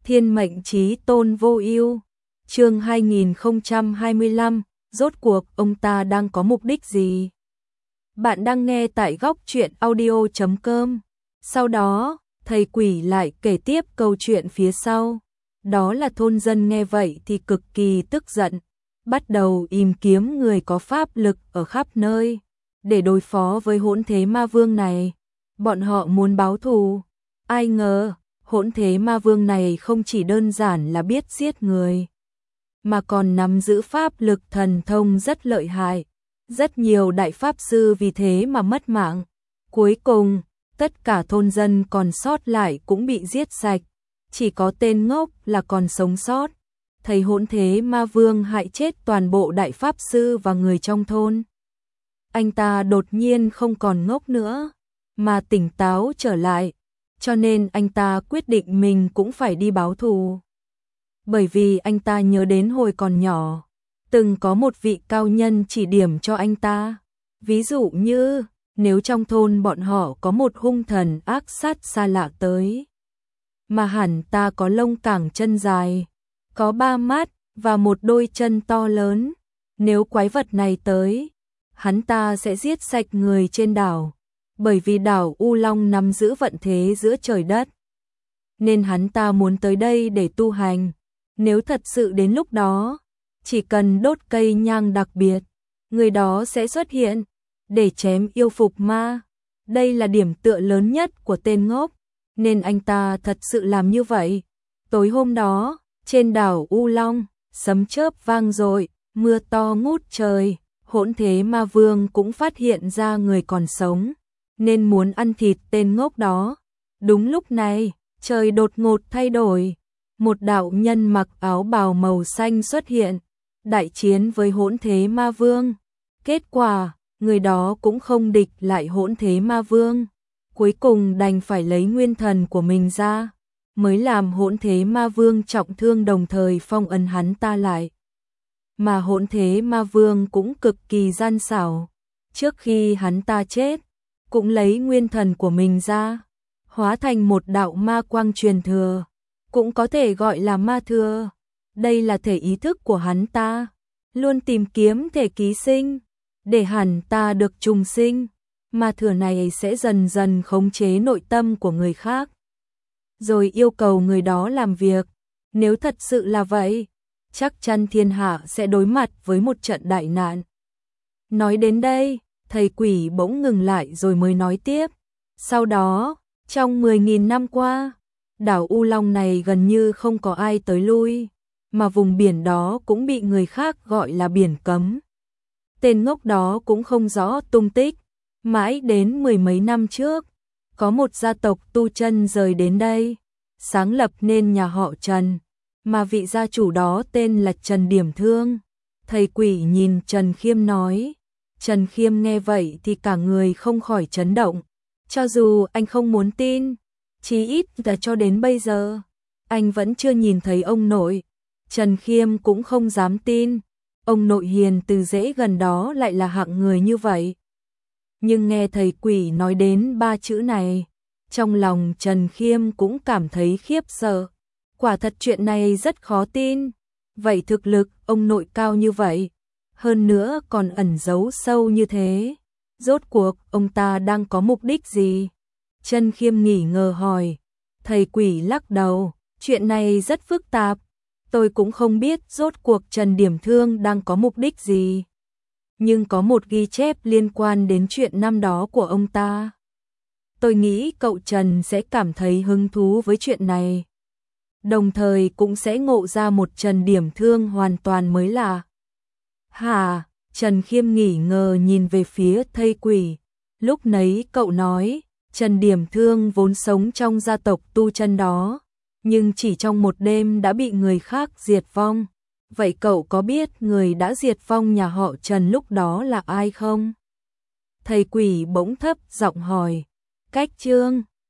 Thiên mệnh chí tôn vô ưu. Chương 2025, rốt cuộc ông ta đang có mục đích gì? Bạn đang nghe tại góc truyện audio.com. Sau đó, thầy quỷ lại kể tiếp câu chuyện phía sau. Đó là thôn dân nghe vậy thì cực kỳ tức giận, bắt đầu tìm kiếm người có pháp lực ở khắp nơi để đối phó với hỗn thế ma vương này. Bọn họ muốn báo thù. Ai ngờ, hỗn thế ma vương này không chỉ đơn giản là biết giết người, mà còn nắm giữ pháp lực thần thông rất lợi hại. Rất nhiều đại pháp sư vì thế mà mất mạng. Cuối cùng, tất cả thôn dân còn sót lại cũng bị giết sạch. Chỉ có tên ngốc là còn sống sót. Thấy hỗn thế ma vương hại chết toàn bộ đại pháp sư và người trong thôn, anh ta đột nhiên không còn ngốc nữa, mà tỉnh táo trở lại. Cho nên anh ta quyết định mình cũng phải đi báo thù. Bởi vì anh ta nhớ đến hồi còn nhỏ, từng có một vị cao nhân chỉ điểm cho anh ta. Ví dụ như, nếu trong thôn bọn họ có một hung thần ác sát xa lạ tới, mà hẳn ta có lông cẳng chân dài, có 3 mắt và một đôi chân to lớn. Nếu quái vật này tới, hắn ta sẽ giết sạch người trên đảo. Bởi vì đảo U Long nắm giữ vận thế giữa trời đất, nên hắn ta muốn tới đây để tu hành. Nếu thật sự đến lúc đó, chỉ cần đốt cây nhang đặc biệt, người đó sẽ xuất hiện để chém yêu phục ma. Đây là điểm tựa lớn nhất của tên ngốc, nên anh ta thật sự làm như vậy. Tối hôm đó, trên đảo U Long, sấm chớp vang dội, mưa to ngút trời. Hỗn thế ma vương cũng phát hiện ra người còn sống, nên muốn ăn thịt tên ngốc đó. Đúng lúc này, trời đột ngột thay đổi. Một đạo nhân mặc áo bào màu xanh xuất hiện, đại chiến với hỗn thế ma vương. Kết quả, người đó cũng không địch lại hỗn thế ma vương. Cuối cùng đành phải lấy nguyên thần của mình ra, mới làm hỗn thế ma vương trọng thương, đồng thời phong ấn hắn ta lại. Mà hỗn thế ma vương cũng cực kỳ gian xảo. Trước khi hắn ta chết, cũng lấy nguyên thần của mình ra, hóa thành một đạo ma quang truyền thừa, cũng có thể gọi là ma thừa. Đây là thể ý thức của hắn ta, luôn tìm kiếm thể ký sinh, để hắn ta được trùng sinh. Ma thừa này sẽ dần dần khống chế nội tâm của người khác, rồi yêu cầu người đó làm việc. Nếu thật sự là vậy, chắc chắn thiên hạ sẽ đối mặt với một trận đại nạn. Nói đến đây, thầy quỷ bỗng ngừng lại rồi mới nói tiếp. Sau đó, trong 10.000 năm qua, đảo U Long này gần như không có ai tới lui, mà vùng biển đó cũng bị người khác gọi là biển cấm. Tên ngốc đó cũng không rõ tung tích. Mãi đến 10 mấy năm trước, có một gia tộc tu chân rời đến đây, sáng lập nên nhà họ Trần, mà vị gia chủ đó tên là Trần Điểm Thương. Thầy quỷ nhìn Trần Khiêm nói. Trần Khiêm nghe vậy thì cả người không khỏi chấn động. Cho dù anh không muốn tin, chí ít là cho đến bây giờ, anh vẫn chưa nhìn thấy ông nội. Trần Khiêm cũng không dám tin, ông nội hiền từ dễ gần đó lại là hạng người như vậy. Nhưng nghe thầy quỷ nói đến 3 chữ này, trong lòng Trần Khiêm cũng cảm thấy khiếp sợ. Quả thật chuyện này rất khó tin. Vậy thực lực ông nội cao như vậy, hơn nữa còn ẩn giấu sâu như thế, rốt cuộc ông ta đang có mục đích gì? Trần Khiêm nghỉ ngờ hỏi. Thầy quỷ lắc đầu, chuyện này rất phức tạp, tôi cũng không biết rốt cuộc Trần Điểm Thương đang có mục đích gì. Nhưng có một ghi chép liên quan đến chuyện năm đó của ông ta. Tôi nghĩ cậu Trần sẽ cảm thấy hứng thú với chuyện này, đồng thời cũng sẽ ngộ ra một Trần Điểm Thương hoàn toàn mới lạ. Hả? Trần Khiêm nghỉ ngờ nhìn về phía thầy quỷ. Lúc nấy cậu nói, Trần Điểm Thương vốn sống trong gia tộc tu chân đó, nhưng chỉ trong một đêm đã bị người khác diệt vong. Vậy cậu có biết người đã diệt vong nhà họ Trần lúc đó là ai không? Thầy quỷ bỗng thấp giọng hỏi. Cách Trương.